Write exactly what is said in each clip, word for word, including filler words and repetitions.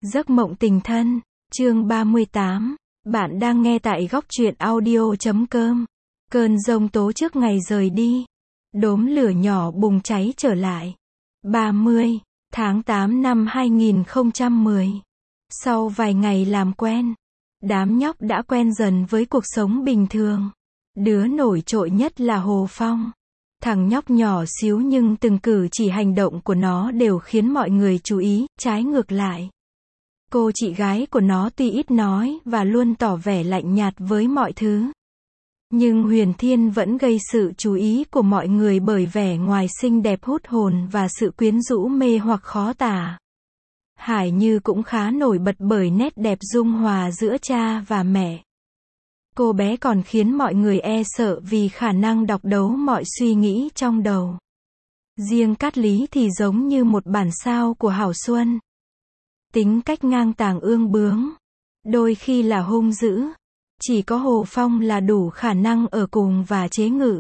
Giấc mộng tình thân, chương ba mươi tám. Bạn đang nghe tại góc truyện audio chấm com. Cơn giông tố trước ngày rời đi. Đốm lửa nhỏ bùng cháy trở lại. ba mươi tháng tám năm hai nghìn không trăm mười. Sau vài ngày làm quen, đám nhóc đã quen dần với cuộc sống bình thường. Đứa nổi trội nhất là Hồ Phong. Thằng nhóc nhỏ xíu nhưng từng cử chỉ hành động của nó đều khiến mọi người chú ý, trái ngược lại. Cô chị gái của nó tuy ít nói và luôn tỏ vẻ lạnh nhạt với mọi thứ. Nhưng Huyền Thiên vẫn gây sự chú ý của mọi người bởi vẻ ngoài xinh đẹp hút hồn và sự quyến rũ mê hoặc khó tả. Hải Như cũng khá nổi bật bởi nét đẹp dung hòa giữa cha và mẹ. Cô bé còn khiến mọi người e sợ vì khả năng đọc đấu mọi suy nghĩ trong đầu. Riêng Cát Lý thì giống như một bản sao của Hảo Xuân. Tính cách ngang tàng ương bướng, đôi khi là hung dữ. Chỉ có Hồ Phong là đủ khả năng ở cùng và chế ngự.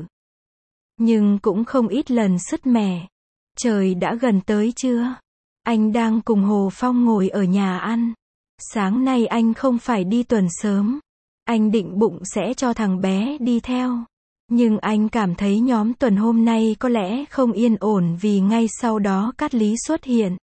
Nhưng cũng không ít lần sứt mẻ. Trời đã gần tới chưa? Anh đang cùng Hồ Phong ngồi ở nhà ăn. Sáng nay anh không phải đi tuần sớm. Anh định bụng sẽ cho thằng bé đi theo. Nhưng anh cảm thấy nhóm tuần hôm nay có lẽ không yên ổn vì ngay sau đó Cát Lý xuất hiện.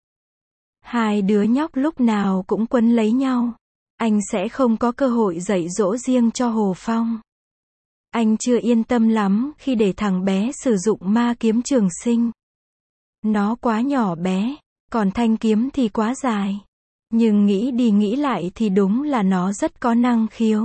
Hai đứa nhóc lúc nào cũng quấn lấy nhau. Anh sẽ không có cơ hội dạy dỗ riêng cho Hồ Phong. Anh chưa yên tâm lắm khi để thằng bé sử dụng ma kiếm trường sinh. Nó quá nhỏ bé, còn thanh kiếm thì quá dài. Nhưng nghĩ đi nghĩ lại thì đúng là nó rất có năng khiếu.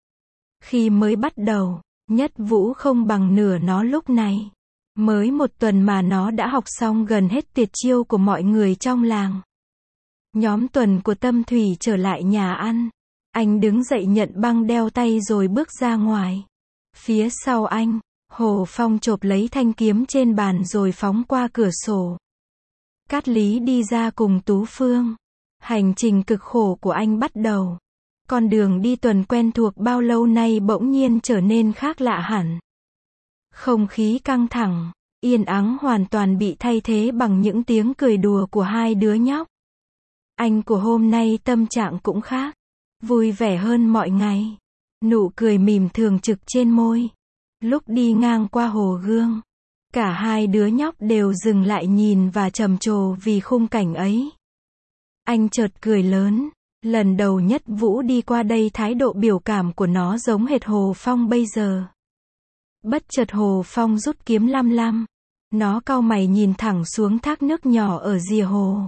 Khi mới bắt đầu, Nhất Vũ không bằng nửa nó lúc này. Mới một tuần mà nó đã học xong gần hết tuyệt chiêu của mọi người trong làng. Nhóm tuần của Tâm Thủy trở lại nhà ăn. Anh đứng dậy nhận băng đeo tay rồi bước ra ngoài. Phía sau anh, Hồ Phong chộp lấy thanh kiếm trên bàn rồi phóng qua cửa sổ. Cát Lý đi ra cùng Tú Phương. Hành trình cực khổ của anh bắt đầu. Con đường đi tuần quen thuộc bao lâu nay bỗng nhiên trở nên khác lạ hẳn. Không khí căng thẳng, yên ắng hoàn toàn bị thay thế bằng những tiếng cười đùa của hai đứa nhóc. Anh của hôm nay tâm trạng cũng khác, vui vẻ hơn mọi ngày. Nụ cười mỉm thường trực trên môi. Lúc đi ngang qua hồ gương, cả hai đứa nhóc đều dừng lại nhìn và trầm trồ vì khung cảnh ấy. Anh chợt cười lớn. Lần đầu Nhất Vũ đi qua đây thái độ biểu cảm của nó giống hệt Hồ Phong bây giờ. Bất chợt Hồ Phong rút kiếm lăm lăm. Nó cau mày nhìn thẳng xuống thác nước nhỏ ở rìa hồ.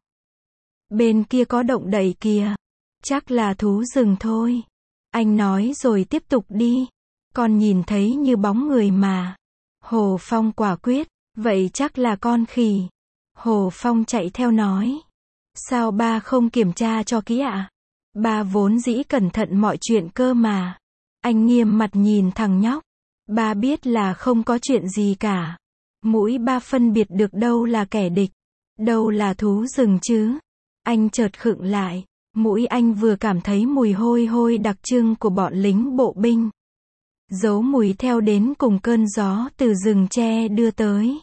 Bên kia có động đậy kìa. Chắc là thú rừng thôi. Anh nói rồi tiếp tục đi. Con nhìn thấy như bóng người mà. Hồ Phong quả quyết. Vậy chắc là con khỉ. Hồ Phong chạy theo nói. Sao ba không kiểm tra cho kỹ ạ? Ba vốn dĩ cẩn thận mọi chuyện cơ mà. Anh nghiêm mặt nhìn thằng nhóc. Ba biết là không có chuyện gì cả. Mũi ba phân biệt được đâu là kẻ địch, đâu là thú rừng chứ. Anh chợt khựng lại. Mũi anh vừa cảm thấy mùi hôi hôi đặc trưng của bọn lính bộ binh. Giấu mùi theo đến cùng cơn gió từ rừng tre đưa tới.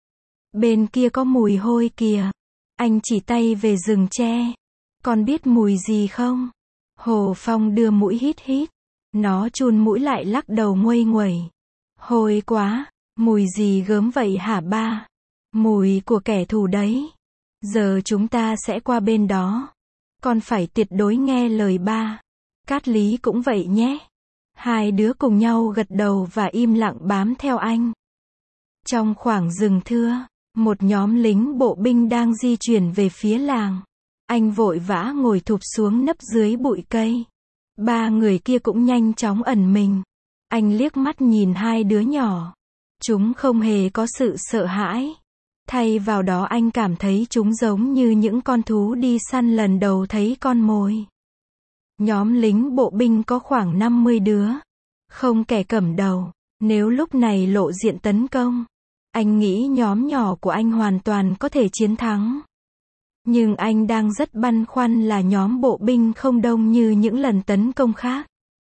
Bên kia có mùi hôi kìa. Anh chỉ tay về rừng tre. Con biết mùi gì không? Hồ Phong đưa mũi hít hít. Nó chun mũi lại lắc đầu nguây nguẩy. Hôi quá, mùi gì gớm vậy hả ba? Mùi của kẻ thù đấy. Giờ chúng ta sẽ qua bên đó. Con phải tuyệt đối nghe lời ba. Cát Lý cũng vậy nhé. Hai đứa cùng nhau gật đầu và im lặng bám theo anh. Trong khoảng rừng thưa, một nhóm lính bộ binh đang di chuyển về phía làng. Anh vội vã ngồi thụp xuống nấp dưới bụi cây. Ba người kia cũng nhanh chóng ẩn mình. Anh liếc mắt nhìn hai đứa nhỏ. Chúng không hề có sự sợ hãi. Thay vào đó anh cảm thấy chúng giống như những con thú đi săn lần đầu thấy con mồi. Nhóm lính bộ binh có khoảng năm mươi đứa. Không kẻ cầm đầu. Nếu lúc này lộ diện tấn công, anh nghĩ nhóm nhỏ của anh hoàn toàn có thể chiến thắng. Nhưng anh đang rất băn khoăn là nhóm bộ binh không đông như những lần tấn công khác.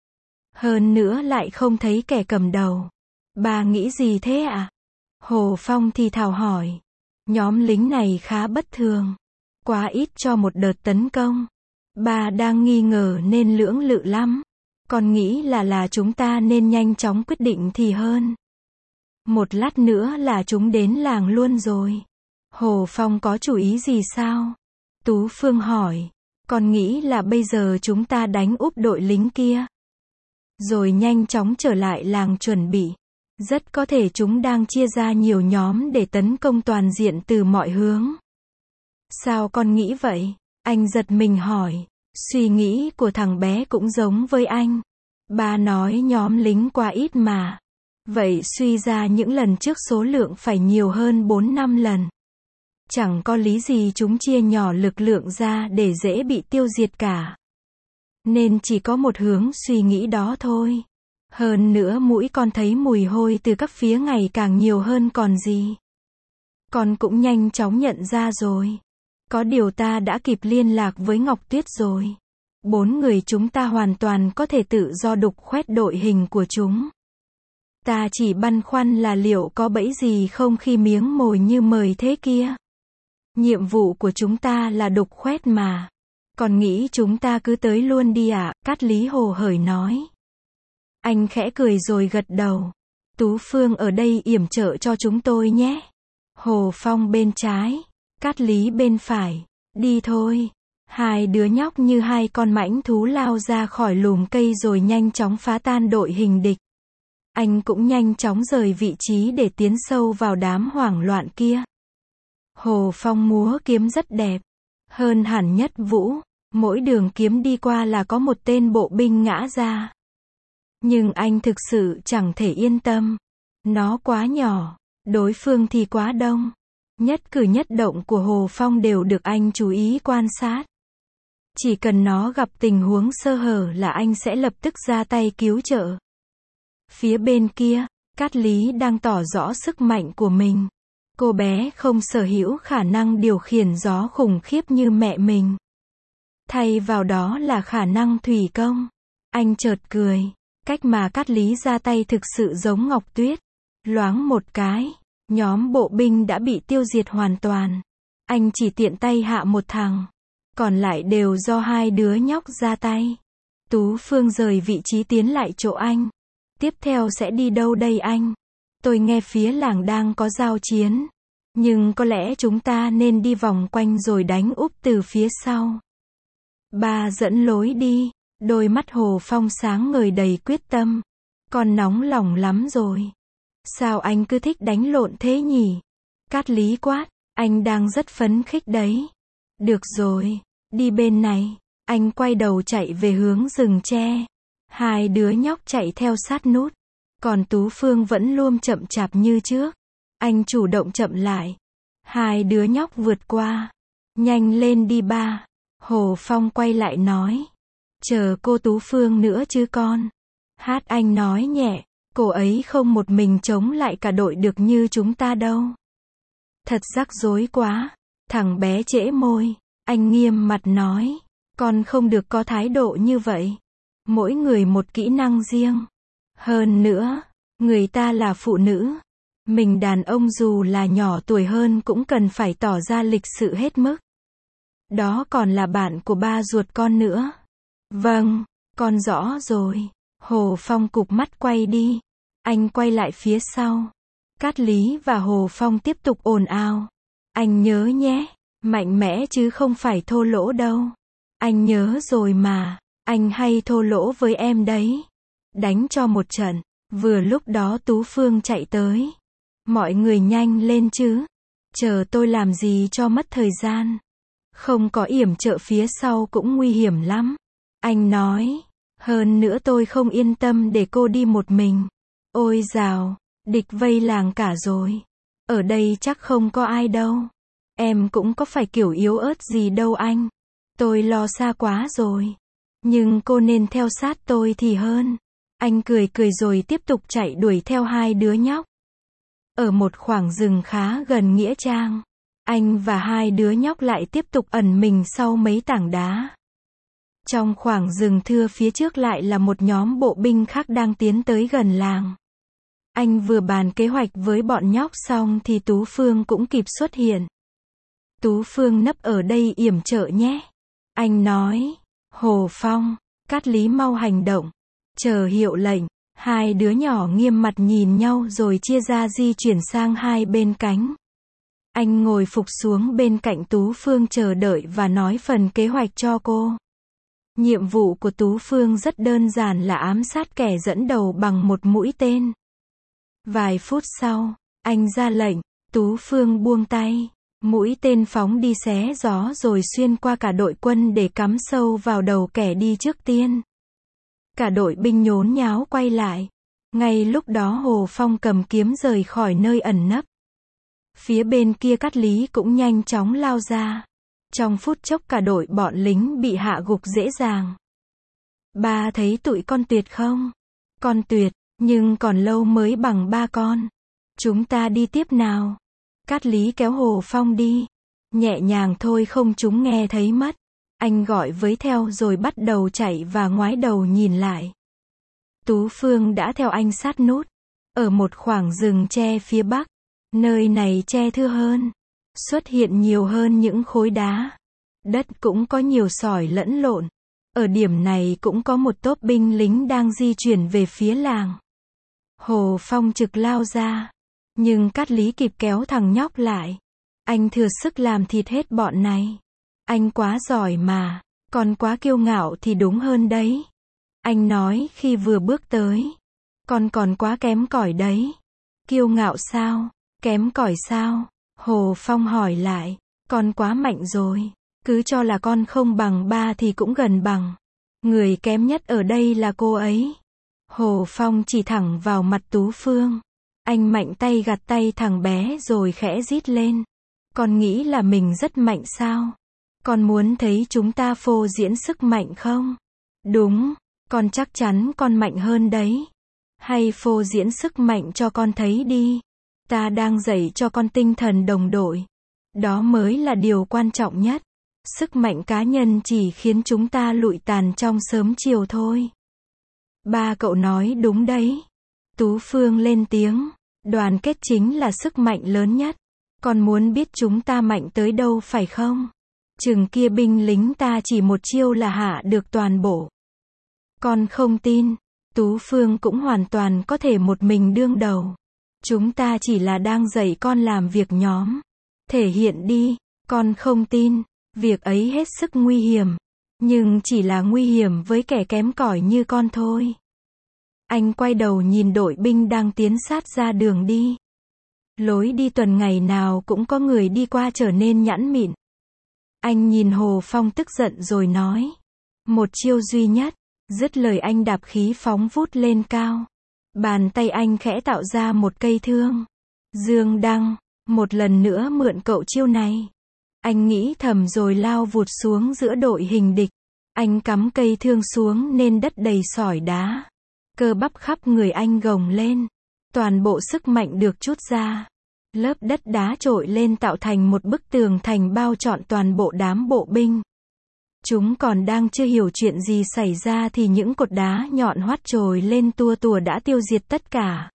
Hơn nữa lại không thấy kẻ cầm đầu. Bà nghĩ gì thế ạ? À? Hồ Phong thì thào hỏi. Nhóm lính này khá bất thường. Quá ít cho một đợt tấn công. Ba đang nghi ngờ nên lưỡng lự lắm. Con nghĩ là là chúng ta nên nhanh chóng quyết định thì hơn. Một lát nữa là chúng đến làng luôn rồi. Hồ Phong có chủ ý gì sao? Tú Phương hỏi. Con nghĩ là bây giờ chúng ta đánh úp đội lính kia. Rồi nhanh chóng trở lại làng chuẩn bị. Rất có thể chúng đang chia ra nhiều nhóm để tấn công toàn diện từ mọi hướng. Sao con nghĩ vậy? Anh giật mình hỏi. Suy nghĩ của thằng bé cũng giống với anh. Ba nói nhóm lính quá ít mà. Vậy suy ra những lần trước số lượng phải nhiều hơn bốn năm lần. Chẳng có lý gì chúng chia nhỏ lực lượng ra để dễ bị tiêu diệt cả. Nên chỉ có một hướng suy nghĩ đó thôi. Hơn nữa mũi con thấy mùi hôi từ các phía ngày càng nhiều hơn còn gì. Con cũng nhanh chóng nhận ra rồi. Có điều ta đã kịp liên lạc với Ngọc Tuyết rồi. Bốn người chúng ta hoàn toàn có thể tự do đục khoét đội hình của chúng. Ta chỉ băn khoăn là liệu có bẫy gì không khi miếng mồi như mời thế kia. Nhiệm vụ của chúng ta là đục khoét mà. Còn nghĩ chúng ta cứ tới luôn đi ạ, à? Cát Lý hồ hởi nói. Anh khẽ cười rồi gật đầu. Tú Phương ở đây yểm trợ cho chúng tôi nhé. Hồ Phong bên trái, Cát Lý bên phải. Đi thôi. Hai đứa nhóc như hai con mãnh thú lao ra khỏi lùm cây rồi nhanh chóng phá tan đội hình địch. Anh cũng nhanh chóng rời vị trí để tiến sâu vào đám hoảng loạn kia. Hồ Phong múa kiếm rất đẹp. Hơn hẳn Nhất Vũ. Mỗi đường kiếm đi qua là có một tên bộ binh ngã ra. Nhưng anh thực sự chẳng thể yên tâm. Nó quá nhỏ. Đối phương thì quá đông. Nhất cử nhất động của Hồ Phong đều được anh chú ý quan sát. Chỉ cần nó gặp tình huống sơ hở là anh sẽ lập tức ra tay cứu trợ. Phía bên kia, Cát Lý đang tỏ rõ sức mạnh của mình. Cô bé không sở hữu khả năng điều khiển gió khủng khiếp như mẹ mình. Thay vào đó là khả năng thủy công. Anh chợt cười. Cách mà Cát Lý ra tay thực sự giống Ngọc Tuyết. Loáng một cái, nhóm bộ binh đã bị tiêu diệt hoàn toàn. Anh chỉ tiện tay hạ một thằng. Còn lại đều do hai đứa nhóc ra tay. Tú Phương rời vị trí tiến lại chỗ anh. Tiếp theo sẽ đi đâu đây anh? Tôi nghe phía làng đang có giao chiến. Nhưng có lẽ chúng ta nên đi vòng quanh rồi đánh úp từ phía sau. Ba dẫn lối đi. Đôi mắt Hồ Phong sáng ngời đầy quyết tâm. Con nóng lòng lắm rồi. Sao anh cứ thích đánh lộn thế nhỉ? Cát Lý quát. Anh đang rất phấn khích đấy. Được rồi. Đi bên này. Anh quay đầu chạy về hướng rừng tre. Hai đứa nhóc chạy theo sát nút. Còn Tú Phương vẫn luôn chậm chạp như trước. Anh chủ động chậm lại. Hai đứa nhóc vượt qua. Nhanh lên đi ba. Hồ Phong quay lại nói. Chờ cô Tú Phương nữa chứ con. Hát anh nói nhẹ. Cô ấy không một mình chống lại cả đội được như chúng ta đâu. Thật rắc rối quá. Thằng bé trễ môi. Anh nghiêm mặt nói. Con không được có thái độ như vậy. Mỗi người một kỹ năng riêng. Hơn nữa, người ta là phụ nữ. Mình đàn ông dù là nhỏ tuổi hơn cũng cần phải tỏ ra lịch sự hết mức. Đó còn là bạn của ba ruột con nữa. Vâng, con rõ rồi. Hồ Phong cụp mắt quay đi. Anh quay lại phía sau. Cát Lý và Hồ Phong tiếp tục ồn ào. Anh nhớ nhé, mạnh mẽ chứ không phải thô lỗ đâu. Anh nhớ rồi mà, anh hay thô lỗ với em đấy. Đánh cho một trận. Vừa lúc đó Tú Phương chạy tới. Mọi người nhanh lên chứ. Chờ tôi làm gì cho mất thời gian. Không có yểm trợ phía sau cũng nguy hiểm lắm. Anh nói. Hơn nữa tôi không yên tâm để cô đi một mình. Ôi dào, địch vây làng cả rồi. Ở đây chắc không có ai đâu. Em cũng có phải kiểu yếu ớt gì đâu anh. Tôi lo xa quá rồi. Nhưng cô nên theo sát tôi thì hơn. Anh cười cười rồi tiếp tục chạy đuổi theo hai đứa nhóc. Ở một khoảng rừng khá gần nghĩa trang, anh và hai đứa nhóc lại tiếp tục ẩn mình sau mấy tảng đá. Trong khoảng rừng thưa phía trước lại là một nhóm bộ binh khác đang tiến tới gần làng. Anh vừa bàn kế hoạch với bọn nhóc xong thì Tú Phương cũng kịp xuất hiện. Tú Phương nấp ở đây yểm trợ nhé. Anh nói, Hồ Phong, Cát Lý mau hành động. Chờ hiệu lệnh. Hai đứa nhỏ nghiêm mặt nhìn nhau rồi chia ra di chuyển sang hai bên cánh. Anh ngồi phục xuống bên cạnh Tú Phương chờ đợi và nói phần kế hoạch cho cô. Nhiệm vụ của Tú Phương rất đơn giản là ám sát kẻ dẫn đầu bằng một mũi tên. Vài phút sau, anh ra lệnh, Tú Phương buông tay. Mũi tên phóng đi xé gió rồi xuyên qua cả đội quân để cắm sâu vào đầu kẻ đi trước tiên. Cả đội binh nhốn nháo quay lại. Ngay lúc đó Hồ Phong cầm kiếm rời khỏi nơi ẩn nấp. Phía bên kia Cát Lý cũng nhanh chóng lao ra. Trong phút chốc cả đội bọn lính bị hạ gục dễ dàng. Ba thấy tụi con tuyệt không? Con tuyệt, nhưng còn lâu mới bằng ba con. Chúng ta đi tiếp nào. Cát Lý kéo Hồ Phong đi. Nhẹ nhàng thôi không chúng nghe thấy mất. Anh gọi với theo rồi bắt đầu chạy và ngoái đầu nhìn lại. Tú Phương đã theo anh sát nút. Ở một khoảng rừng tre phía bắc. Nơi này tre thưa hơn. Xuất hiện nhiều hơn những khối đá. Đất cũng có nhiều sỏi lẫn lộn. Ở điểm này cũng có một tốp binh lính đang di chuyển về phía làng. Hồ Phong trực lao ra. Nhưng Cát Lý kịp kéo thằng nhóc lại. Anh thừa sức làm thịt hết bọn này. Anh quá giỏi mà. Còn quá kiêu ngạo thì đúng hơn đấy. Anh nói khi vừa bước tới. Con còn quá kém cỏi đấy. Kiêu ngạo sao? Kém cỏi sao? Hồ Phong hỏi lại. Con quá mạnh rồi. Cứ cho là con không bằng ba thì cũng gần bằng. Người kém nhất ở đây là cô ấy. Hồ Phong chỉ thẳng vào mặt Tú Phương. Anh mạnh tay gạt tay thằng bé rồi khẽ rít lên. Con nghĩ là mình rất mạnh sao? Con muốn thấy chúng ta phô diễn sức mạnh không? Đúng, con chắc chắn con mạnh hơn đấy. Hay phô diễn sức mạnh cho con thấy đi. Ta đang dạy cho con tinh thần đồng đội. Đó mới là điều quan trọng nhất. Sức mạnh cá nhân chỉ khiến chúng ta lụi tàn trong sớm chiều thôi. Ba cậu nói đúng đấy. Tú Phương lên tiếng. Đoàn kết chính là sức mạnh lớn nhất. Con muốn biết chúng ta mạnh tới đâu phải không? Chừng kia binh lính ta chỉ một chiêu là hạ được toàn bộ. Con không tin. Tú Phương cũng hoàn toàn có thể một mình đương đầu. Chúng ta chỉ là đang dạy con làm việc nhóm. Thể hiện đi. Con không tin. Việc ấy hết sức nguy hiểm. Nhưng chỉ là nguy hiểm với kẻ kém cỏi như con thôi. Anh quay đầu nhìn đội binh đang tiến sát ra đường đi. Lối đi tuần ngày nào cũng có người đi qua trở nên nhẵn mịn. Anh nhìn Hồ Phong tức giận rồi nói. Một chiêu duy nhất. Dứt lời anh đạp khí phóng vút lên cao. Bàn tay anh khẽ tạo ra một cây thương. Dương Đăng, một lần nữa mượn cậu chiêu này. Anh nghĩ thầm rồi lao vụt xuống giữa đội hình địch. Anh cắm cây thương xuống nên đất đầy sỏi đá. Cơ bắp khắp người anh gồng lên. Toàn bộ sức mạnh được trút ra. Lớp đất đá trội lên tạo thành một bức tường thành bao trọn toàn bộ đám bộ binh. Chúng còn đang chưa hiểu chuyện gì xảy ra thì những cột đá nhọn hoắt trồi lên tua tủa đã tiêu diệt tất cả.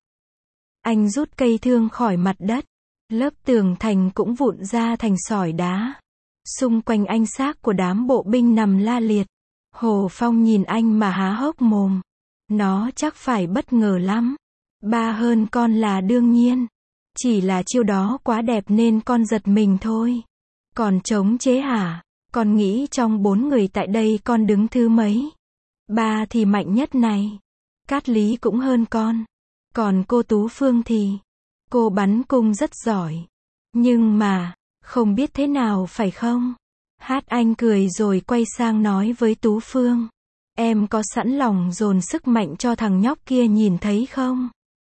Anh rút cây thương khỏi mặt đất. Lớp tường thành cũng vụn ra thành sỏi đá. Xung quanh anh xác của đám bộ binh nằm la liệt. Hồ Phong nhìn anh mà há hốc mồm. Nó chắc phải bất ngờ lắm. Ba hơn con là đương nhiên. Chỉ là chiêu đó quá đẹp nên con giật mình thôi. Còn chống chế hả? Con nghĩ trong bốn người tại đây con đứng thứ mấy? Ba thì mạnh nhất này. Cát Lý cũng hơn con. Còn cô Tú Phương thì... Cô bắn cung rất giỏi. Nhưng mà... Không biết thế nào phải không? Hát anh cười rồi quay sang nói với Tú Phương. Em có sẵn lòng dồn sức mạnh cho thằng nhóc kia nhìn thấy không?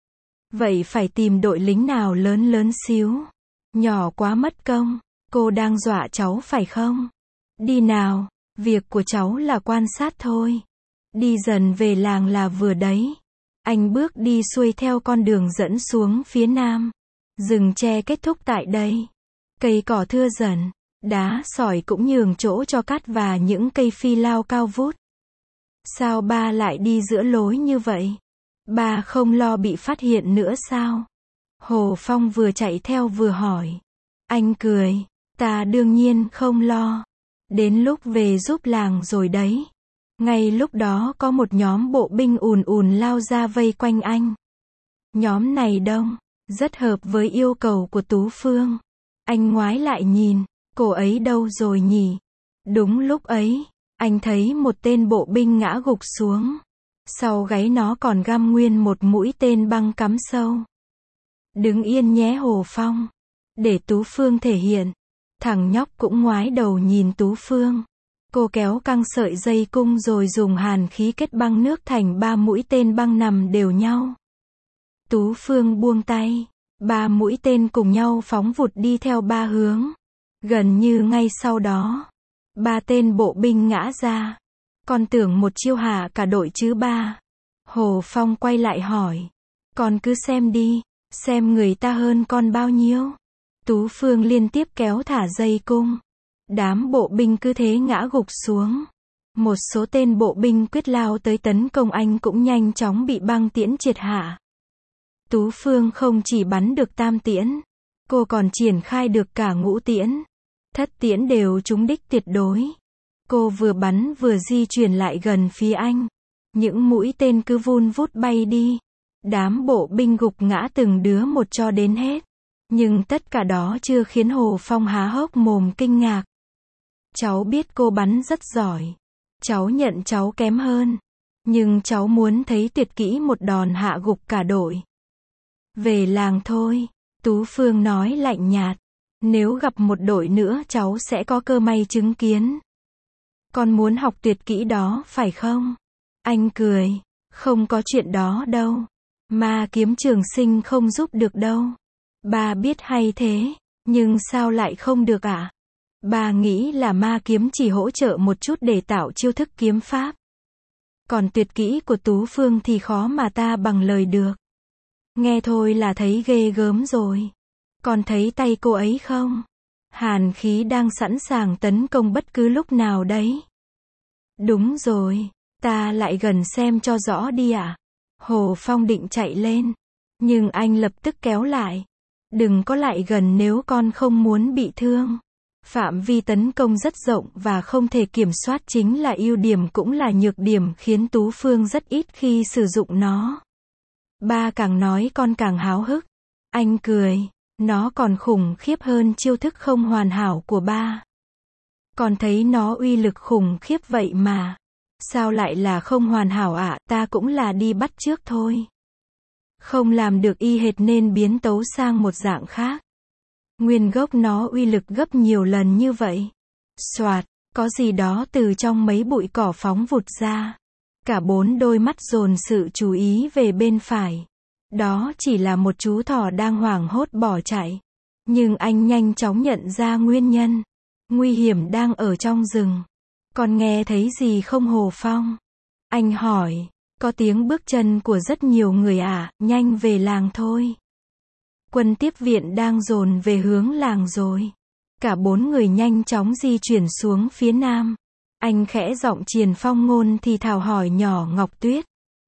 Vậy phải tìm đội lính nào lớn lớn xíu. Nhỏ quá mất công. Cô đang dọa cháu phải không? Đi nào. Việc của cháu là quan sát thôi. Đi dần về làng là vừa đấy. Anh bước đi xuôi theo con đường dẫn xuống phía nam. Rừng tre kết thúc tại đây. Cây cỏ thưa dần. Đá sỏi cũng nhường chỗ cho cát và những cây phi lao cao vút. Sao ba lại đi giữa lối như vậy? Ba không lo bị phát hiện nữa sao? Hồ Phong vừa chạy theo vừa hỏi. Anh cười. Ta đương nhiên không lo. Đến lúc về giúp làng rồi đấy. Ngay lúc đó có một nhóm bộ binh ùn ùn lao ra vây quanh anh. Nhóm này đông, rất hợp với yêu cầu của Tú Phương. Anh ngoái lại nhìn, cô ấy đâu rồi nhỉ? Đúng lúc ấy, anh thấy một tên bộ binh ngã gục xuống. Sau gáy nó còn găm nguyên một mũi tên băng cắm sâu. Đứng yên nhé Hồ Phong. Để Tú Phương thể hiện. Thằng nhóc cũng ngoái đầu nhìn Tú Phương. Cô kéo căng sợi dây cung rồi dùng hàn khí kết băng nước thành ba mũi tên băng nằm đều nhau. Tú Phương buông tay. Ba mũi tên cùng nhau phóng vụt đi theo ba hướng. Gần như ngay sau đó, ba tên bộ binh ngã ra. Con tưởng một chiêu hạ cả đội chứ ba. Hồ Phong quay lại hỏi. Con cứ xem đi, xem người ta hơn con bao nhiêu. Tú Phương liên tiếp kéo thả dây cung. Đám bộ binh cứ thế ngã gục xuống. Một số tên bộ binh quyết lao tới tấn công anh cũng nhanh chóng bị băng tiễn triệt hạ. Tú Phương không chỉ bắn được tam tiễn, cô còn triển khai được cả ngũ tiễn. Thất tiễn đều trúng đích tuyệt đối. Cô vừa bắn vừa di chuyển lại gần phía anh. Những mũi tên cứ vun vút bay đi. Đám bộ binh gục ngã từng đứa một cho đến hết. Nhưng tất cả đó chưa khiến Hồ Phong há hốc mồm kinh ngạc. Cháu biết cô bắn rất giỏi. Cháu nhận cháu kém hơn. Nhưng cháu muốn thấy tuyệt kỹ một đòn hạ gục cả đội. Về làng thôi, Tú Phương nói lạnh nhạt. Nếu gặp một đội nữa cháu sẽ có cơ may chứng kiến. Con muốn học tuyệt kỹ đó phải không? Anh cười. Không có chuyện đó đâu. Ma kiếm trường sinh không giúp được đâu. Ba biết hay thế, nhưng sao lại không được ạ? À? Ba nghĩ là ma kiếm chỉ hỗ trợ một chút để tạo chiêu thức kiếm pháp. Còn tuyệt kỹ của Tú Phương thì khó mà ta bằng lời được. Nghe thôi là thấy ghê gớm rồi. Còn thấy tay cô ấy không? Hàn khí đang sẵn sàng tấn công bất cứ lúc nào đấy. Đúng rồi, ta lại gần xem cho rõ đi ạ. À? Hồ Phong định chạy lên, nhưng anh lập tức kéo lại. Đừng có lại gần nếu con không muốn bị thương. Phạm vi tấn công rất rộng và không thể kiểm soát chính là ưu điểm cũng là nhược điểm khiến Tú Phương rất ít khi sử dụng nó. Ba càng nói con càng háo hức. Anh cười. Nó còn khủng khiếp hơn chiêu thức không hoàn hảo của ba. Con thấy nó uy lực khủng khiếp vậy mà. Sao lại là không hoàn hảo ạ? À? Ta cũng là đi bắt chước thôi. Không làm được y hệt nên biến tấu sang một dạng khác. Nguyên gốc nó uy lực gấp nhiều lần như vậy. Soạt, có gì đó từ trong mấy bụi cỏ phóng vụt ra. Cả bốn đôi mắt dồn sự chú ý về bên phải. Đó chỉ là một chú thỏ đang hoảng hốt bỏ chạy. Nhưng anh nhanh chóng nhận ra nguyên nhân. Nguy hiểm đang ở trong rừng. Con nghe thấy gì không Hồ Phong? Anh hỏi. Có tiếng bước chân của rất nhiều người à, nhanh về làng thôi. Quân tiếp viện đang dồn về hướng làng rồi. Cả bốn người nhanh chóng di chuyển xuống phía nam. Anh khẽ giọng Triền Phong ngôn thì thào hỏi nhỏ Ngọc Tuyết.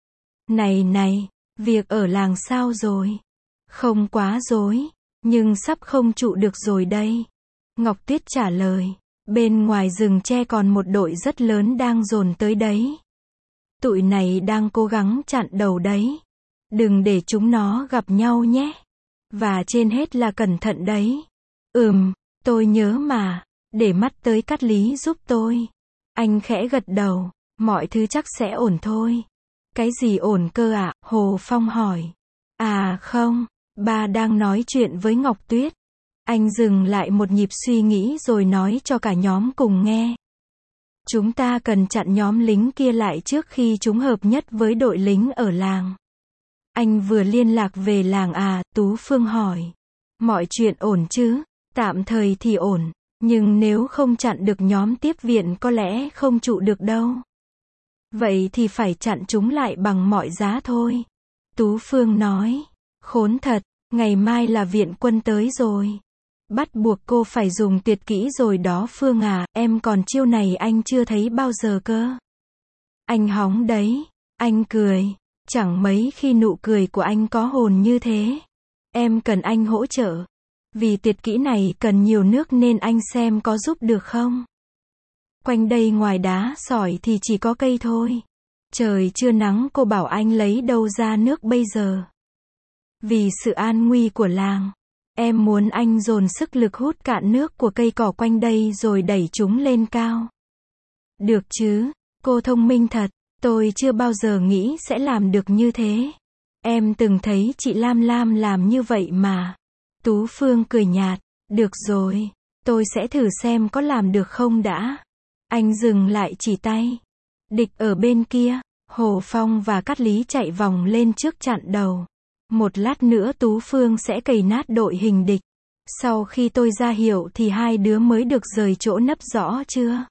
Này này, việc ở làng sao rồi? Không quá rối, nhưng sắp không trụ được rồi đây. Ngọc Tuyết trả lời. Bên ngoài rừng tre còn một đội rất lớn đang dồn tới đấy. Tụi này đang cố gắng chặn đầu đấy. Đừng để chúng nó gặp nhau nhé. Và trên hết là cẩn thận đấy. Ừm, tôi nhớ mà. Để mắt tới Cát Lý giúp tôi. Anh khẽ gật đầu. Mọi thứ chắc sẽ ổn thôi. Cái gì ổn cơ ạ? À? Hồ Phong hỏi. À không, ba đang nói chuyện với Ngọc Tuyết. Anh dừng lại một nhịp suy nghĩ rồi nói cho cả nhóm cùng nghe. Chúng ta cần chặn nhóm lính kia lại trước khi chúng hợp nhất với đội lính ở làng. Anh vừa liên lạc về làng à? Tú Phương hỏi. Mọi chuyện ổn chứ? Tạm thời thì ổn, nhưng nếu không chặn được nhóm tiếp viện có lẽ không trụ được đâu. Vậy thì phải chặn chúng lại bằng mọi giá thôi. Tú Phương nói. Khốn thật, ngày mai là viện quân tới rồi. Bắt buộc cô phải dùng tuyệt kỹ rồi đó Phương à, em còn chiêu này anh chưa thấy bao giờ cơ. Anh hóng đấy. Anh cười. Chẳng mấy khi nụ cười của anh có hồn như thế. Em cần anh hỗ trợ. Vì tuyệt kỹ này cần nhiều nước nên anh xem có giúp được không? Quanh đây ngoài đá sỏi thì chỉ có cây thôi. Trời chưa nắng cô bảo anh lấy đâu ra nước bây giờ. Vì sự an nguy của làng, em muốn anh dồn sức lực hút cạn nước của cây cỏ quanh đây rồi đẩy chúng lên cao. Được chứ, cô thông minh thật, tôi chưa bao giờ nghĩ sẽ làm được như thế. Em từng thấy chị Lam Lam làm như vậy mà. Tú Phương cười nhạt, được rồi, tôi sẽ thử xem có làm được không đã. Anh dừng lại chỉ tay. Địch ở bên kia, Hồ Phong và Cát Lý chạy vòng lên trước chặn đầu. Một lát nữa Tú Phương sẽ cày nát đội hình địch. Sau khi tôi ra hiệu thì hai đứa mới được rời chỗ nấp, rõ chưa?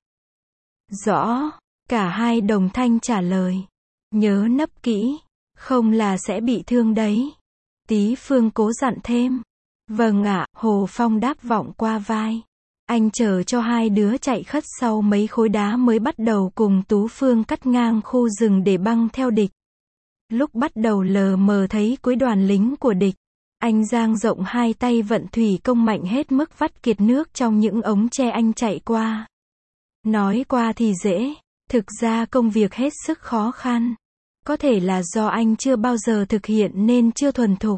Rõ, cả hai đồng thanh trả lời. Nhớ nấp kỹ, không là sẽ bị thương đấy. Tí Phương cố dặn thêm. Vâng ạ, Hồ Phong đáp vọng qua vai. Anh chờ cho hai đứa chạy khất sau mấy khối đá mới bắt đầu cùng Tú Phương cắt ngang khu rừng để băng theo địch. Lúc bắt đầu lờ mờ thấy cuối đoàn lính của địch, anh dang rộng hai tay vận thủy công mạnh hết mức vắt kiệt nước trong những ống tre anh chạy qua. Nói qua thì dễ, thực ra công việc hết sức khó khăn. Có thể là do anh chưa bao giờ thực hiện nên chưa thuần thục.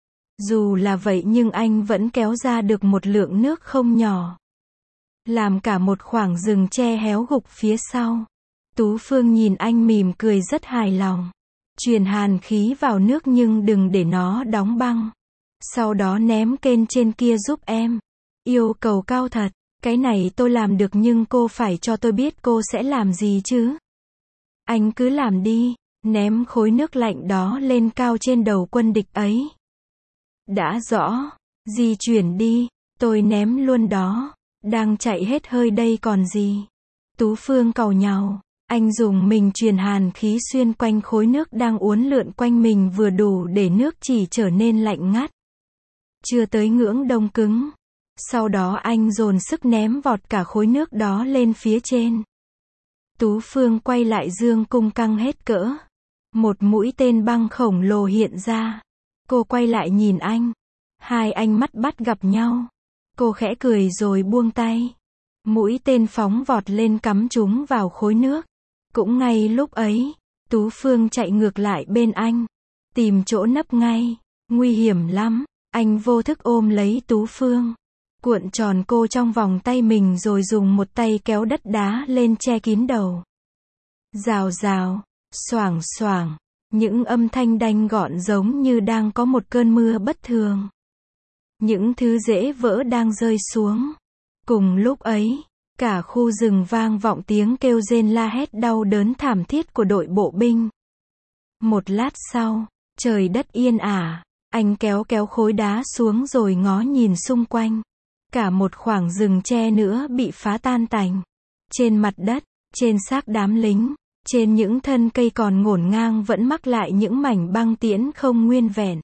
Dù là vậy nhưng anh vẫn kéo ra được một lượng nước không nhỏ. Làm cả một khoảng rừng tre héo gục phía sau. Tú Phương nhìn anh mỉm cười rất hài lòng. Truyền hàn khí vào nước nhưng đừng để nó đóng băng. Sau đó ném kênh trên kia giúp em. Yêu cầu cao thật. Cái này tôi làm được nhưng cô phải cho tôi biết cô sẽ làm gì chứ. Anh cứ làm đi. Ném khối nước lạnh đó lên cao trên đầu quân địch ấy. Đã rõ. Di chuyển đi. Tôi ném luôn đó. Đang chạy hết hơi đây còn gì. Tú Phương càu nhàu. Anh dùng mình truyền hàn khí xuyên quanh khối nước đang uốn lượn quanh mình vừa đủ để nước chỉ trở nên lạnh ngắt. Chưa tới ngưỡng đông cứng. Sau đó anh dồn sức ném vọt cả khối nước đó lên phía trên. Tú Phương quay lại dương cung căng hết cỡ. Một mũi tên băng khổng lồ hiện ra. Cô quay lại nhìn anh. Hai ánh mắt bắt gặp nhau. Cô khẽ cười rồi buông tay. Mũi tên phóng vọt lên cắm trúng vào khối nước. Cũng ngay lúc ấy, Tú Phương chạy ngược lại bên anh. Tìm chỗ nấp ngay. Nguy hiểm lắm. Anh vô thức ôm lấy Tú Phương. Cuộn tròn cô trong vòng tay mình rồi dùng một tay kéo đất đá lên che kín đầu. Rào rào, xoảng xoảng. Những âm thanh đanh gọn giống như đang có một cơn mưa bất thường. Những thứ dễ vỡ đang rơi xuống. Cùng lúc ấy, cả khu rừng vang vọng tiếng kêu rên la hét đau đớn thảm thiết của đội bộ binh. Một lát sau, trời đất yên ả, anh kéo kéo khối đá xuống rồi ngó nhìn xung quanh. Cả một khoảng rừng tre nữa bị phá tan tành. Trên mặt đất, trên xác đám lính, trên những thân cây còn ngổn ngang vẫn mắc lại những mảnh băng tiễn không nguyên vẹn.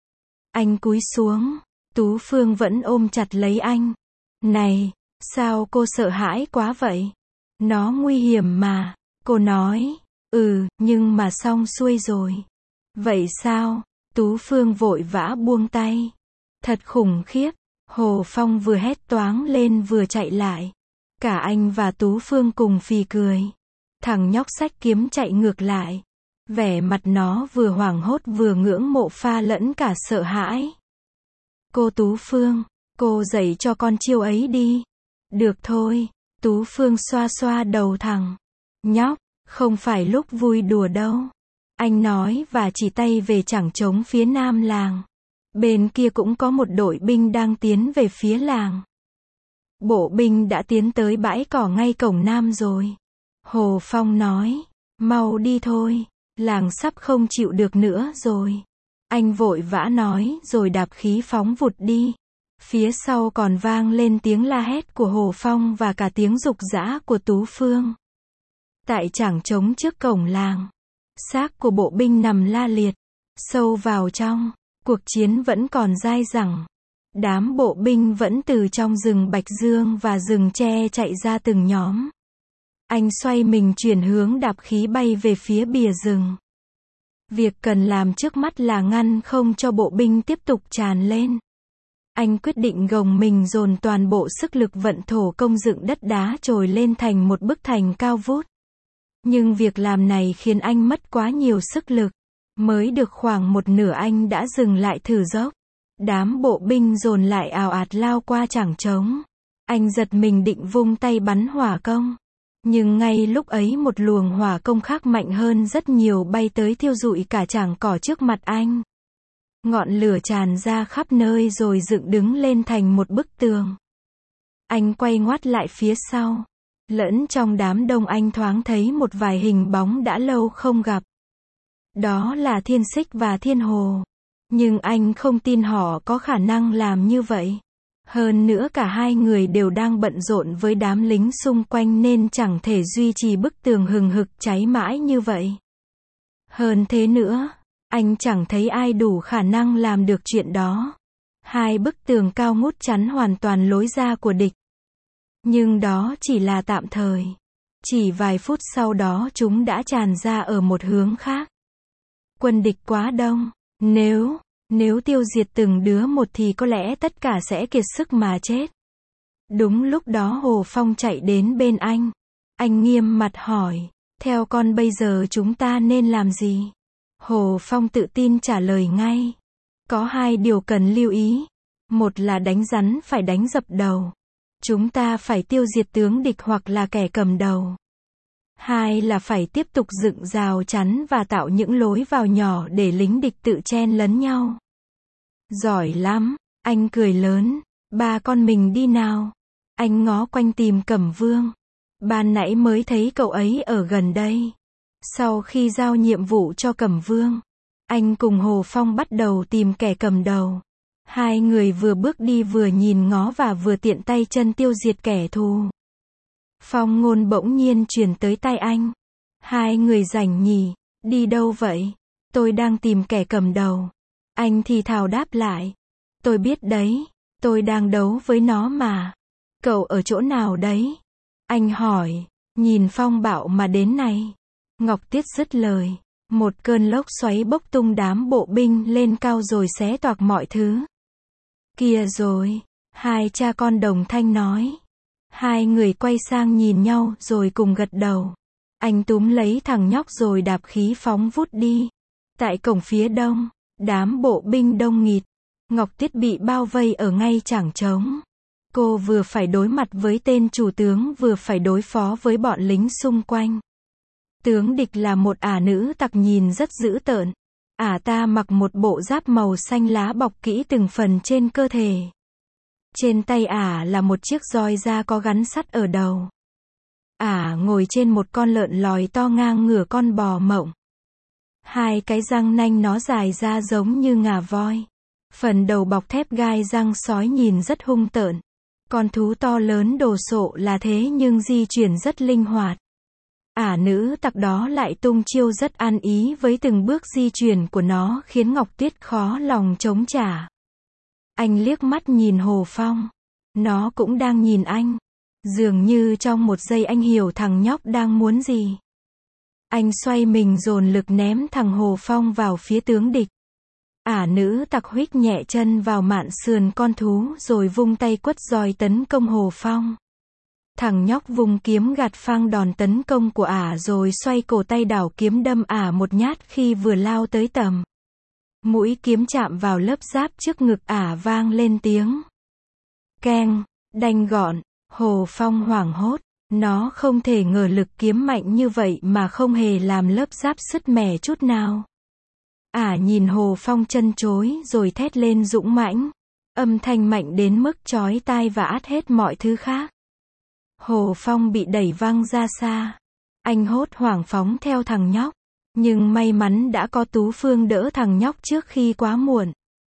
Anh cúi xuống, Tú Phương vẫn ôm chặt lấy anh. Này, sao cô sợ hãi quá vậy? Nó nguy hiểm mà, cô nói. Ừ, nhưng mà xong xuôi rồi. Vậy sao? Tú Phương vội vã buông tay. Thật khủng khiếp. Hồ Phong vừa hét toáng lên vừa chạy lại. Cả anh và Tú Phương cùng phì cười. Thằng nhóc xách kiếm chạy ngược lại. Vẻ mặt nó vừa hoảng hốt vừa ngưỡng mộ pha lẫn cả sợ hãi. Cô Tú Phương, cô dạy cho con chiêu ấy đi. Được thôi, Tú Phương xoa xoa đầu thằng nhóc, không phải lúc vui đùa đâu. Anh nói và chỉ tay về chẳng trống phía nam làng. Bên kia cũng có một đội binh đang tiến về phía làng. Bộ binh đã tiến tới bãi cỏ ngay cổng nam rồi. Hồ Phong nói, mau đi thôi, làng sắp không chịu được nữa rồi. Anh vội vã nói rồi đạp khí phóng vụt đi. Phía sau còn vang lên tiếng la hét của Hồ Phong và cả tiếng rục rã của Tú Phương. Tại chảng trống trước cổng làng, xác của bộ binh nằm la liệt. Sâu vào trong, cuộc chiến vẫn còn dai dẳng. Đám bộ binh vẫn từ trong rừng Bạch Dương và rừng tre chạy ra từng nhóm. Anh xoay mình chuyển hướng đạp khí bay về phía bìa rừng. Việc cần làm trước mắt là ngăn không cho bộ binh tiếp tục tràn lên. Anh quyết định gồng mình dồn toàn bộ sức lực vận thổ công dựng đất đá trồi lên thành một bức thành cao vút. Nhưng việc làm này khiến anh mất quá nhiều sức lực. Mới được khoảng một nửa anh đã dừng lại thử dốc. Đám bộ binh dồn lại ào ạt lao qua chảng trống. Anh giật mình định vung tay bắn hỏa công. Nhưng ngay lúc ấy một luồng hỏa công khác mạnh hơn rất nhiều bay tới thiêu rụi cả chảng cỏ trước mặt anh. Ngọn lửa tràn ra khắp nơi rồi dựng đứng lên thành một bức tường. Anh quay ngoắt lại phía sau. Lẫn trong đám đông anh thoáng thấy một vài hình bóng đã lâu không gặp. Đó là Thiên Xích và Thiên Hồ. Nhưng anh không tin họ có khả năng làm như vậy. Hơn nữa cả hai người đều đang bận rộn với đám lính xung quanh nên chẳng thể duy trì bức tường hừng hực cháy mãi như vậy. Hơn thế nữa, anh chẳng thấy ai đủ khả năng làm được chuyện đó. Hai bức tường cao ngút chắn hoàn toàn lối ra của địch. Nhưng đó chỉ là tạm thời. Chỉ vài phút sau đó chúng đã tràn ra ở một hướng khác. Quân địch quá đông. Nếu, nếu tiêu diệt từng đứa một thì có lẽ tất cả sẽ kiệt sức mà chết. Đúng lúc đó Hồ Phong chạy đến bên anh. Anh nghiêm mặt hỏi, theo con bây giờ chúng ta nên làm gì? Hồ Phong tự tin trả lời ngay. Có hai điều cần lưu ý. Một là đánh rắn phải đánh dập đầu. Chúng ta phải tiêu diệt tướng địch hoặc là kẻ cầm đầu. Hai là phải tiếp tục dựng rào chắn và tạo những lối vào nhỏ để lính địch tự chen lấn nhau. Giỏi lắm, anh cười lớn. Ba con mình đi nào. Anh ngó quanh tìm Cẩm Vương. Ban nãy mới thấy cậu ấy ở gần đây. Sau khi giao nhiệm vụ cho Cẩm Vương, anh cùng Hồ Phong bắt đầu tìm kẻ cầm đầu. Hai người vừa bước đi vừa nhìn ngó và vừa tiện tay chân tiêu diệt kẻ thù. Phong ngôn bỗng nhiên truyền tới tai anh. Hai người rảnh nhỉ, đi đâu vậy? Tôi đang tìm kẻ cầm đầu. Anh thì thào đáp lại. Tôi biết đấy, tôi đang đấu với nó mà. Cậu ở chỗ nào đấy? Anh hỏi, nhìn phong bạo mà đến này. Ngọc Tiết dứt lời. Một cơn lốc xoáy bốc tung đám bộ binh lên cao rồi xé toạc mọi thứ. Kìa rồi, hai cha con đồng thanh nói. Hai người quay sang nhìn nhau rồi cùng gật đầu. Anh túm lấy thằng nhóc rồi đạp khí phóng vút đi. Tại cổng phía đông, đám bộ binh đông nghịt. Ngọc Tiết bị bao vây ở ngay chảng trống. Cô vừa phải đối mặt với tên chủ tướng vừa phải đối phó với bọn lính xung quanh. Tướng địch là một ả nữ tặc nhìn rất dữ tợn. Ả ta mặc một bộ giáp màu xanh lá bọc kỹ từng phần trên cơ thể. Trên tay ả là một chiếc roi da có gắn sắt ở đầu. Ả ngồi trên một con lợn lòi to ngang ngửa con bò mộng. Hai cái răng nanh nó dài ra giống như ngà voi. Phần đầu bọc thép gai răng sói nhìn rất hung tợn. Con thú to lớn đồ sộ là thế nhưng di chuyển rất linh hoạt. Ả nữ tặc đó lại tung chiêu rất ăn ý với từng bước di chuyển của nó khiến Ngọc Tuyết khó lòng chống trả. Anh liếc mắt nhìn Hồ Phong. Nó cũng đang nhìn anh. Dường như trong một giây anh hiểu thằng nhóc đang muốn gì. Anh xoay mình dồn lực ném thằng Hồ Phong vào phía tướng địch. Ả nữ tặc huých nhẹ chân vào mạn sườn con thú rồi vung tay quất roi tấn công Hồ Phong. Thằng nhóc vùng kiếm gạt phang đòn tấn công của ả rồi xoay cổ tay đảo kiếm đâm ả một nhát khi vừa lao tới tầm. Mũi kiếm chạm vào lớp giáp trước ngực ả vang lên tiếng keng, đanh gọn. Hồ Phong hoảng hốt. Nó không thể ngờ lực kiếm mạnh như vậy mà không hề làm lớp giáp sứt mẻ chút nào. Ả nhìn Hồ Phong chân chối rồi thét lên dũng mãnh. Âm thanh mạnh đến mức chói tai và át hết mọi thứ khác. Hồ Phong bị đẩy văng ra xa. Anh hốt hoảng phóng theo thằng nhóc. Nhưng may mắn đã có Tú Phương đỡ thằng nhóc trước khi quá muộn.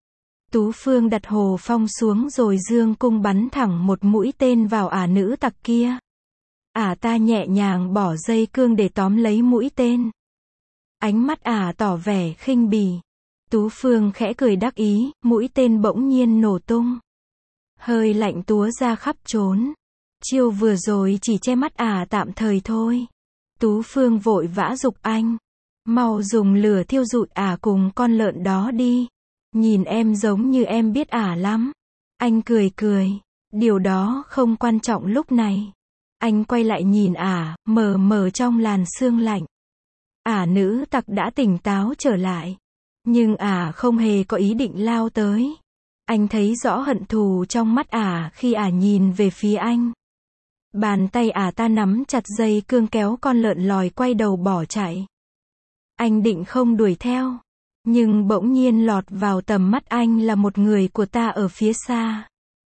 Tú Phương đặt Hồ Phong xuống rồi giương cung bắn thẳng một mũi tên vào ả nữ tặc kia. Ả ta nhẹ nhàng bỏ dây cương để tóm lấy mũi tên. Ánh mắt ả tỏ vẻ khinh bỉ. Tú Phương khẽ cười đắc ý, mũi tên bỗng nhiên nổ tung. Hơi lạnh túa ra khắp trốn. Chiêu vừa rồi chỉ che mắt ả tạm thời thôi. Tú Phương vội vã giục anh. Mau dùng lửa thiêu rụi ả cùng con lợn đó đi. Nhìn em giống như em biết ả lắm. Anh cười cười. Điều đó không quan trọng lúc này. Anh quay lại nhìn ả, mờ mờ trong làn sương lạnh. Ả nữ tặc đã tỉnh táo trở lại. Nhưng ả không hề có ý định lao tới. Anh thấy rõ hận thù trong mắt ả khi ả nhìn về phía anh. Bàn tay ả ta nắm chặt dây cương kéo con lợn lòi quay đầu bỏ chạy. Anh định không đuổi theo. Nhưng bỗng nhiên lọt vào tầm mắt anh là một người của ta ở phía xa.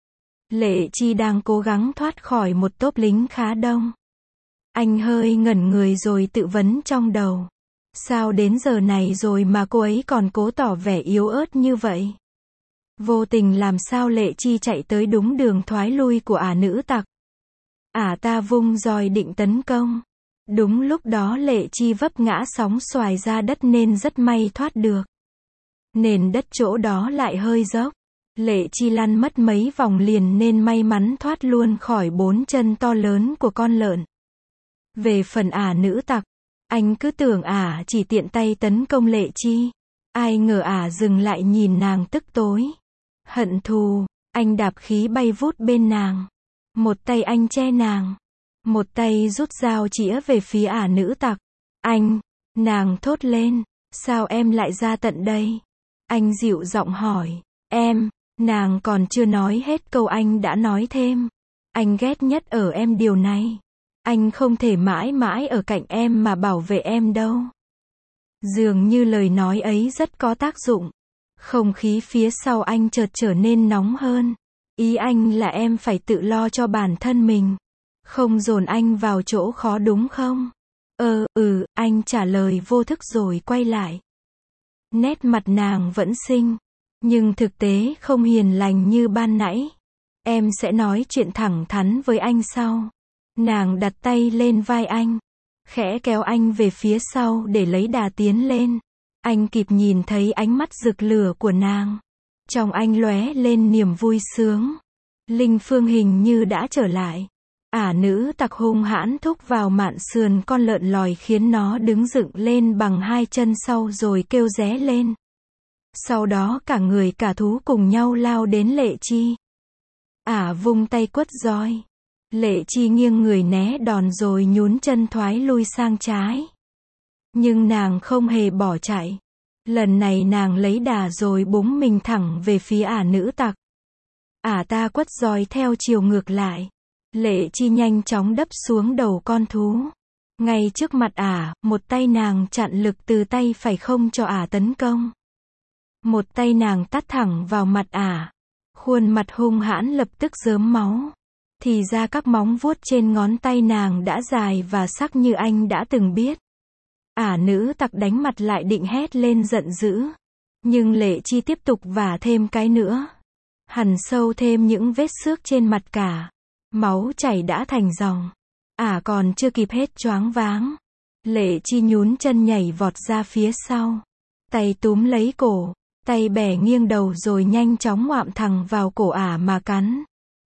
Lệ Chi đang cố gắng thoát khỏi một tốp lính khá đông. Anh hơi ngẩn người rồi tự vấn trong đầu. Sao đến giờ này rồi mà cô ấy còn cố tỏ vẻ yếu ớt như vậy? Vô tình làm sao Lệ Chi chạy tới đúng đường thoái lui của ả nữ tặc. Ả ta vung roi định tấn công. Đúng lúc đó Lệ Chi vấp ngã sóng xoài ra đất nên rất may thoát được. Nền đất chỗ đó lại hơi dốc. Lệ Chi lăn mất mấy vòng liền nên may mắn thoát luôn khỏi bốn chân to lớn của con lợn. Về phần ả nữ tặc, anh cứ tưởng ả chỉ tiện tay tấn công Lệ Chi. Ai ngờ ả dừng lại nhìn nàng tức tối. Hận thù, anh đạp khí bay vút bên nàng. Một tay anh che nàng. Một tay rút dao chĩa về phía ả nữ tặc. Anh, nàng thốt lên, sao em lại ra tận đây? Anh dịu giọng hỏi, em, nàng còn chưa nói hết câu anh đã nói thêm. Anh ghét nhất ở em điều này. Anh không thể mãi mãi ở cạnh em mà bảo vệ em đâu. Dường như lời nói ấy rất có tác dụng. Không khí phía sau anh chợt trở nên nóng hơn. Ý anh là em phải tự lo cho bản thân mình. Không dồn anh vào chỗ khó đúng không? Ờ, ừ, anh trả lời vô thức rồi quay lại. Nét mặt nàng vẫn xinh. Nhưng thực tế không hiền lành như ban nãy. Em sẽ nói chuyện thẳng thắn với anh sau. Nàng đặt tay lên vai anh. Khẽ kéo anh về phía sau để lấy đà tiến lên. Anh kịp nhìn thấy ánh mắt rực lửa của nàng. Trong anh lóe lên niềm vui sướng. Linh Phương hình như đã trở lại. Ả nữ tặc hung hãn thúc vào mạn sườn con lợn lòi khiến nó đứng dựng lên bằng hai chân sau rồi kêu ré lên. Sau đó cả người cả thú cùng nhau lao đến Lệ Chi. Ả vung tay quất roi. Lệ Chi nghiêng người né đòn rồi nhún chân thoái lui sang trái. Nhưng nàng không hề bỏ chạy. Lần này nàng lấy đà rồi búng mình thẳng về phía ả nữ tặc. Ả ta quất roi theo chiều ngược lại. Lệ Chi nhanh chóng đấp xuống đầu con thú. Ngay trước mặt ả, một tay nàng chặn lực từ tay phải không cho ả tấn công. Một tay nàng tát thẳng vào mặt ả. Khuôn mặt hung hãn lập tức rớm máu. Thì ra các móng vuốt trên ngón tay nàng đã dài và sắc như anh đã từng biết. Ả nữ tặc đánh mặt lại định hét lên giận dữ. Nhưng Lệ Chi tiếp tục vả thêm cái nữa. Hằn sâu thêm những vết xước trên mặt cả. Máu chảy đã thành dòng. Ả còn chưa kịp hết choáng váng. Lệ Chi nhún chân nhảy vọt ra phía sau. Tay túm lấy cổ. Tay bẻ nghiêng đầu rồi nhanh chóng ngoạm thẳng vào cổ ả mà cắn.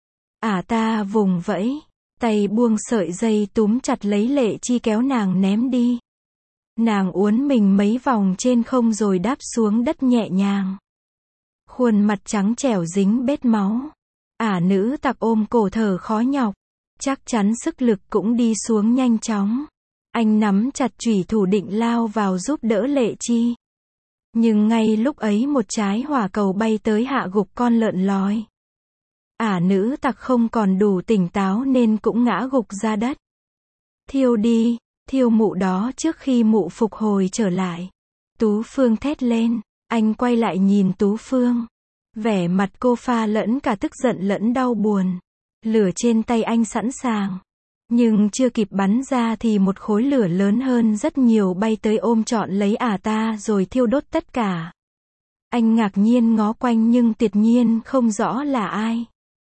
Ả ta vùng vẫy. Tay buông sợi dây túm chặt lấy Lệ Chi kéo nàng ném đi. Nàng uốn mình mấy vòng trên không rồi đáp xuống đất nhẹ nhàng. Khuôn mặt trắng trẻo dính bết máu. Ả nữ tặc ôm cổ thở khó nhọc. Chắc chắn sức lực cũng đi xuống nhanh chóng. Anh nắm chặt chủy thủ định lao vào giúp đỡ Lệ Chi. Nhưng ngay lúc ấy một trái hỏa cầu bay tới hạ gục con lợn lòi. Ả nữ tặc không còn đủ tỉnh táo nên cũng ngã gục ra đất. Thiêu đi, thiêu mụ đó trước khi mụ phục hồi trở lại. Tú Phương thét lên, anh quay lại nhìn Tú Phương. Vẻ mặt cô pha lẫn cả tức giận lẫn đau buồn. Lửa trên tay anh sẵn sàng. Nhưng chưa kịp bắn ra thì một khối lửa lớn hơn rất nhiều bay tới ôm trọn lấy ả ta rồi thiêu đốt tất cả. Anh ngạc nhiên ngó quanh nhưng tuyệt nhiên không rõ là ai.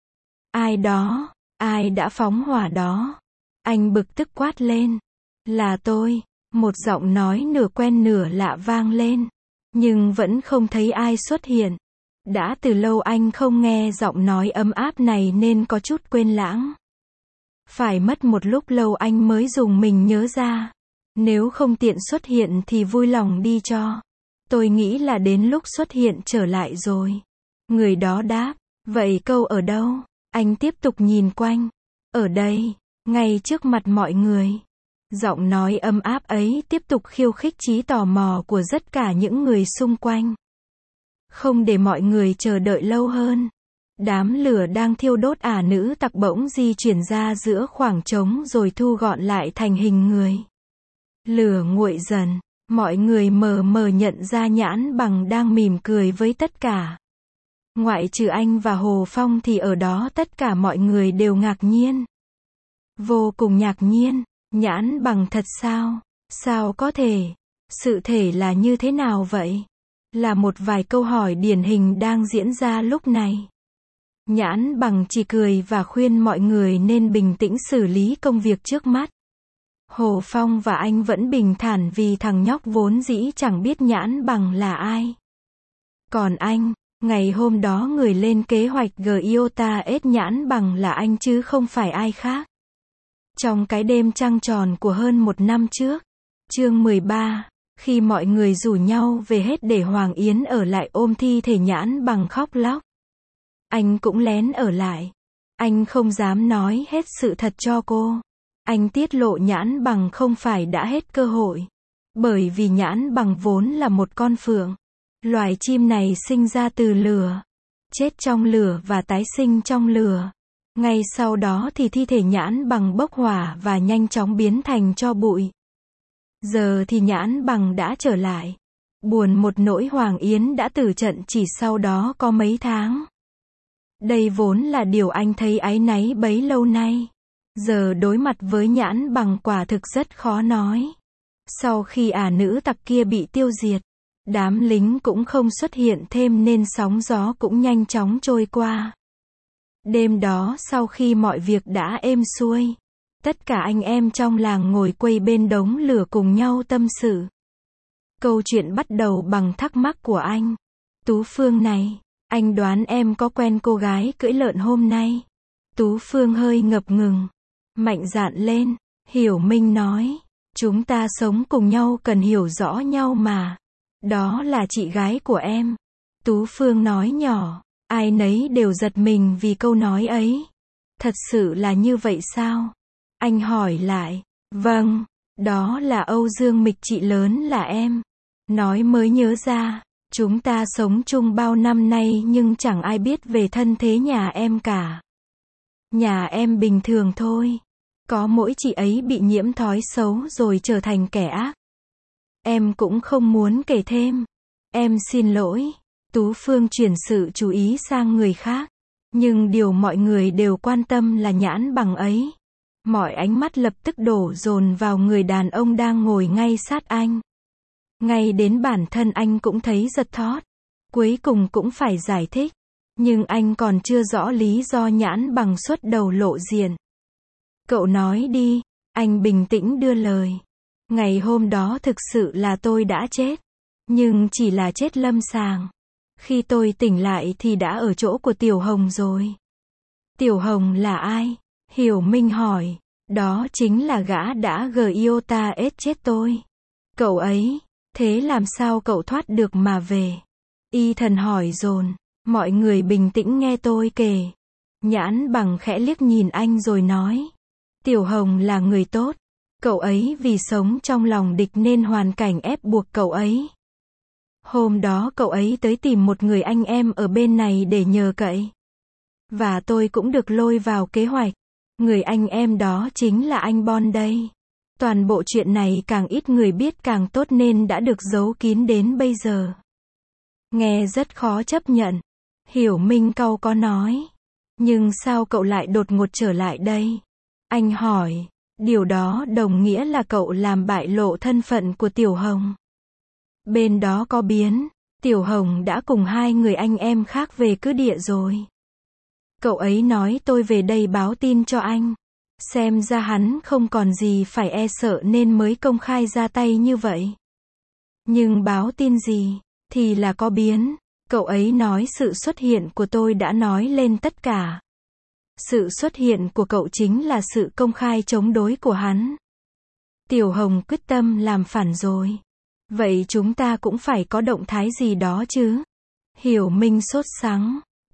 Ai đó? Ai đã phóng hỏa đó? Anh bực tức quát lên. Là tôi. Một giọng nói nửa quen nửa lạ vang lên. Nhưng vẫn không thấy ai xuất hiện. Đã từ lâu anh không nghe giọng nói ấm áp này nên có chút quên lãng. Phải mất một lúc lâu anh mới dùng mình nhớ ra. Nếu không tiện xuất hiện thì vui lòng đi cho. Tôi nghĩ là đến lúc xuất hiện trở lại rồi. Người đó đáp. Vậy câu ở đâu? Anh tiếp tục nhìn quanh. Ở đây, ngay trước mặt mọi người. Giọng nói ấm áp ấy tiếp tục khiêu khích trí tò mò của tất cả những người xung quanh. Không để mọi người chờ đợi lâu hơn. Đám lửa đang thiêu đốt ả nữ tặc bỗng di chuyển ra giữa khoảng trống rồi thu gọn lại thành hình người. Lửa nguội dần, mọi người mờ mờ nhận ra Nhãn Bằng đang mỉm cười với tất cả. Ngoại trừ anh và Hồ Phong thì ở đó tất cả mọi người đều ngạc nhiên. Vô cùng ngạc nhiên, Nhãn Bằng thật sao? Sao có thể? Sự thể là như thế nào vậy? Là một vài câu hỏi điển hình đang diễn ra lúc này. Nhãn Bằng chỉ cười và khuyên mọi người nên bình tĩnh xử lý công việc trước mắt. Hồ Phong và anh vẫn bình thản vì thằng nhóc vốn dĩ chẳng biết Nhãn Bằng là ai. Còn anh, ngày hôm đó người lên kế hoạch Giota ết Nhãn Bằng là anh chứ không phải ai khác. Trong cái đêm trăng tròn của hơn một năm trước, chương mười ba, khi mọi người rủ nhau về hết để Hoàng Yến ở lại ôm thi thể Nhãn Bằng khóc lóc. Anh cũng lén ở lại. Anh không dám nói hết sự thật cho cô. Anh tiết lộ Nhãn Bằng không phải đã hết cơ hội. Bởi vì Nhãn Bằng vốn là một con phượng. Loài chim này sinh ra từ lửa, chết trong lửa và tái sinh trong lửa. Ngay sau đó thì thi thể Nhãn Bằng bốc hỏa và nhanh chóng biến thành tro bụi. Giờ thì Nhãn Bằng đã trở lại. Buồn một nỗi Hoàng Yến đã tử trận chỉ sau đó có mấy tháng. Đây vốn là điều anh thấy áy náy bấy lâu nay. Giờ đối mặt với Nhãn Bằng quả thực rất khó nói. Sau khi ả nữ tặc kia bị tiêu diệt, đám lính cũng không xuất hiện thêm nên sóng gió cũng nhanh chóng trôi qua. Đêm đó sau khi mọi việc đã êm xuôi, tất cả anh em trong làng ngồi quây bên đống lửa cùng nhau tâm sự. Câu chuyện bắt đầu bằng thắc mắc của anh. Tú Phương này, anh đoán em có quen cô gái cưỡi lợn hôm nay? Tú Phương hơi ngập ngừng, mạnh dạn lên. Hiểu Minh nói, chúng ta sống cùng nhau cần hiểu rõ nhau mà. Đó là chị gái của em. Tú Phương nói nhỏ, ai nấy đều giật mình vì câu nói ấy. Thật sự là như vậy sao? Anh hỏi lại, vâng, đó là Âu Dương Mịch, chị lớn là em. Nói mới nhớ ra, chúng ta sống chung bao năm nay nhưng chẳng ai biết về thân thế nhà em cả. Nhà em bình thường thôi. Có mỗi chị ấy bị nhiễm thói xấu rồi trở thành kẻ ác. Em cũng không muốn kể thêm. Em xin lỗi. Tú Phương chuyển sự chú ý sang người khác. Nhưng điều mọi người đều quan tâm là Nhãn Bằng ấy. Mọi ánh mắt lập tức đổ dồn vào người đàn ông đang ngồi ngay sát anh. Ngay đến bản thân anh cũng thấy giật thót. Cuối cùng cũng phải giải thích. Nhưng anh còn chưa rõ lý do Nhãn Bằng xuất đầu lộ diện. Cậu nói đi, anh bình tĩnh đưa lời. Ngày hôm đó thực sự là tôi đã chết. Nhưng chỉ là chết lâm sàng. Khi tôi tỉnh lại thì đã ở chỗ của Tiểu Hồng rồi. Tiểu Hồng là ai? Hiểu Minh hỏi. Đó chính là gã đã Giota ết chết tôi. Cậu ấy, thế làm sao cậu thoát được mà về? Y Thần hỏi dồn. Mọi người bình tĩnh nghe tôi kể. Nhãn Bằng khẽ liếc nhìn anh rồi nói. Tiểu Hồng là người tốt. Cậu ấy vì sống trong lòng địch nên hoàn cảnh ép buộc cậu ấy. Hôm đó cậu ấy tới tìm một người anh em ở bên này để nhờ cậy. Và tôi cũng được lôi vào kế hoạch. Người anh em đó chính là anh Bon đây. Toàn bộ chuyện này càng ít người biết càng tốt nên đã được giấu kín đến bây giờ. Nghe rất khó chấp nhận. Hiểu Minh cau có nói. Nhưng sao cậu lại đột ngột trở lại đây? Anh hỏi. Điều đó đồng nghĩa là cậu làm bại lộ thân phận của Tiểu Hồng. Bên đó có biến. Tiểu Hồng đã cùng hai người anh em khác về cứ địa rồi. Cậu ấy nói tôi về đây báo tin cho anh. Xem ra hắn không còn gì phải e sợ nên mới công khai ra tay như vậy. Nhưng báo tin gì? Thì là có biến. Cậu ấy nói sự xuất hiện của tôi đã nói lên tất cả. Sự xuất hiện của cậu chính là sự công khai chống đối của hắn. Tiểu Hồng quyết tâm làm phản rồi. Vậy chúng ta cũng phải có động thái gì đó chứ? Hiểu Minh sốt sắng.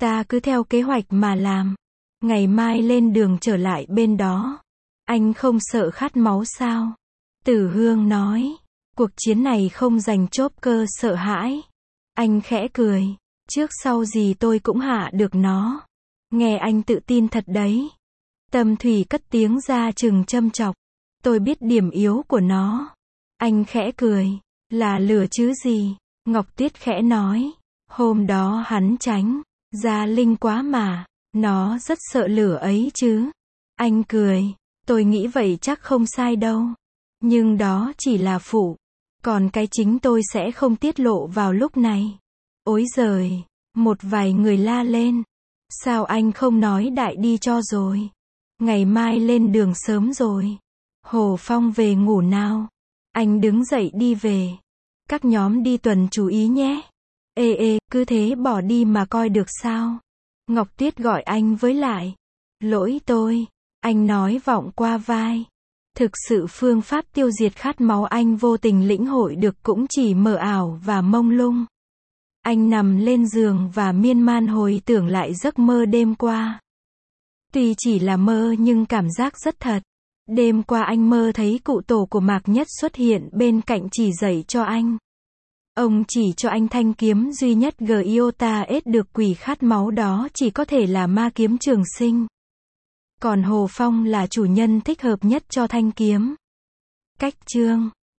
Ta cứ theo kế hoạch mà làm. Ngày mai lên đường trở lại bên đó. Anh không sợ khát máu sao? Tử Hương nói. Cuộc chiến này không dành chốp cơ sợ hãi. Anh khẽ cười. Trước sau gì tôi cũng hạ được nó. Nghe anh tự tin thật đấy. Tâm Thủy cất tiếng ra chừng châm chọc. Tôi biết điểm yếu của nó. Anh khẽ cười. Là lửa chứ gì? Ngọc Tuyết khẽ nói. Hôm đó hắn tránh. Gia Linh quá mà. Nó rất sợ lửa ấy chứ. Anh cười. Tôi nghĩ vậy chắc không sai đâu. Nhưng đó chỉ là phụ. Còn cái chính tôi sẽ không tiết lộ vào lúc này. Ối giời. Một vài người la lên. Sao anh không nói đại đi cho rồi? Ngày mai lên đường sớm rồi. Hồ Phong về ngủ nào. Anh đứng dậy đi về. Các nhóm đi tuần chú ý nhé. Ê ê, cứ thế bỏ đi mà coi được sao? Ngọc Tuyết gọi anh với lại. Lỗi tôi. Anh nói vọng qua vai. Thực sự phương pháp tiêu diệt khát máu anh vô tình lĩnh hội được cũng chỉ mờ ảo và mông lung. Anh nằm lên giường và miên man hồi tưởng lại giấc mơ đêm qua. Tuy chỉ là mơ nhưng cảm giác rất thật. Đêm qua anh mơ thấy cụ tổ của Mạc Nhất xuất hiện bên cạnh chỉ dạy cho anh. Ông chỉ cho anh thanh kiếm duy nhất Giota S được quỷ khát máu đó chỉ có thể là ma kiếm trường sinh. Còn Hồ Phong là chủ nhân thích hợp nhất cho thanh kiếm. Cách chương